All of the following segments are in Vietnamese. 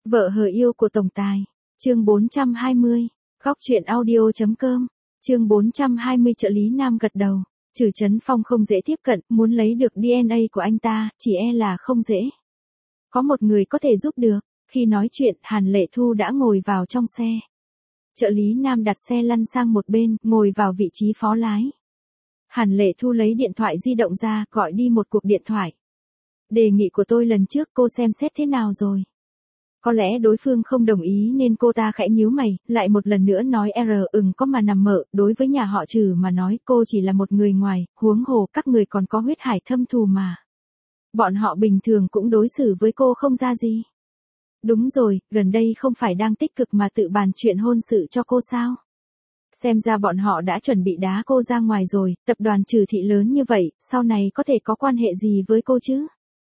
Vợ hờ yêu của tổng tài. Chương 420. Góc truyện audio.com. Chương 420 trợ lý nam gật đầu. Trừ Trấn Phong không dễ tiếp cận, muốn lấy được DNA của anh ta, chỉ e là không dễ. Có một người có thể giúp được. Khi nói chuyện, Hàn Lệ Thu đã ngồi vào trong xe. Trợ lý nam đặt xe lăn sang một bên, ngồi vào vị trí phó lái. Hàn Lệ Thu lấy điện thoại di động ra, gọi đi một cuộc điện thoại. Đề nghị của tôi lần trước cô xem xét thế nào rồi? Có lẽ đối phương không đồng ý nên cô ta khẽ nhíu mày, lại một lần nữa nói có mà nằm mơ, đối với nhà họ Trừ mà nói cô chỉ là một người ngoài, huống hồ các người còn có huyết hải thâm thù mà. Bọn họ bình thường cũng đối xử với cô không ra gì. Đúng rồi, gần đây không phải đang tích cực mà tự bàn chuyện hôn sự cho cô sao? Xem ra bọn họ đã chuẩn bị đá cô ra ngoài rồi, tập đoàn Trừ thị lớn như vậy, sau này có thể có quan hệ gì với cô chứ?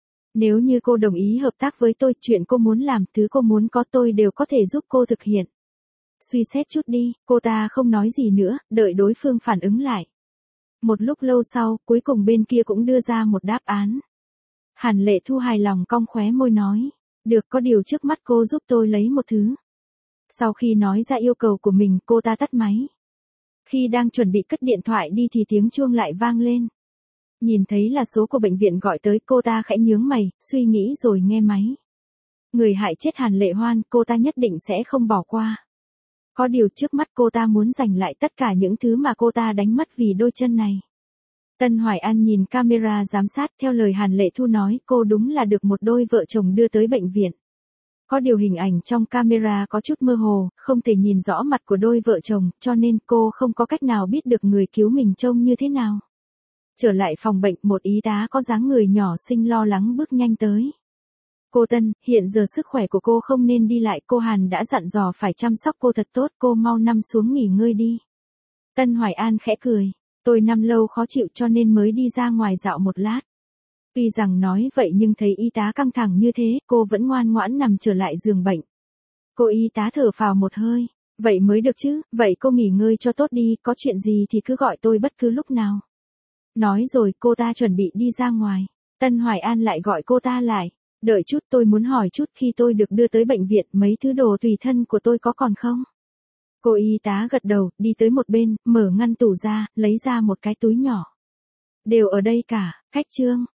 Nếu như cô đồng ý hợp tác với tôi, chuyện cô muốn làm, thứ cô muốn có tôi đều có thể giúp cô thực hiện. Suy xét chút đi, cô ta không nói gì nữa, đợi đối phương phản ứng lại. Một lúc lâu sau, cuối cùng bên kia cũng đưa ra một đáp án. Hàn Lệ Thu hài lòng cong khóe môi nói, được, có điều trước mắt cô giúp tôi lấy một thứ. Sau khi nói ra yêu cầu của mình, cô ta tắt máy. Khi đang chuẩn bị cất điện thoại đi thì tiếng chuông lại vang lên. Nhìn thấy là số của bệnh viện gọi tới, cô ta khẽ nhướng mày, suy nghĩ rồi nghe máy. Người hại chết Hàn Lệ Hoan, cô ta nhất định sẽ không bỏ qua. Có điều trước mắt cô ta muốn giành lại tất cả những thứ mà cô ta đánh mất vì đôi chân này. Tân Hoài An nhìn camera giám sát, theo lời Hàn Lệ Thu nói, cô đúng là được một đôi vợ chồng đưa tới bệnh viện. Có điều hình ảnh trong camera có chút mơ hồ, không thể nhìn rõ mặt của đôi vợ chồng, cho nên cô không có cách nào biết được người cứu mình trông như thế nào. Trở lại phòng bệnh, một y tá có dáng người nhỏ xinh lo lắng bước nhanh tới. Cô Tân, hiện giờ sức khỏe của cô không nên đi lại, cô Hàn đã dặn dò phải chăm sóc cô thật tốt, cô mau nằm xuống nghỉ ngơi đi. Tân Hoài An khẽ cười, tôi nằm lâu khó chịu cho nên mới đi ra ngoài dạo một lát. Tuy rằng nói vậy nhưng thấy y tá căng thẳng như thế, cô vẫn ngoan ngoãn nằm trở lại giường bệnh. Cô y tá thở phào một hơi, vậy mới được chứ, vậy cô nghỉ ngơi cho tốt đi, có chuyện gì thì cứ gọi tôi bất cứ lúc nào. Nói rồi cô ta chuẩn bị đi ra ngoài. Tân Hoài An lại gọi cô ta lại. Đợi chút, tôi muốn hỏi chút, khi tôi được đưa tới bệnh viện, mấy thứ đồ tùy thân của tôi có còn không? Cô y tá gật đầu, đi tới một bên, mở ngăn tủ ra, lấy ra một cái túi nhỏ. Đều ở đây cả, Khách Trương.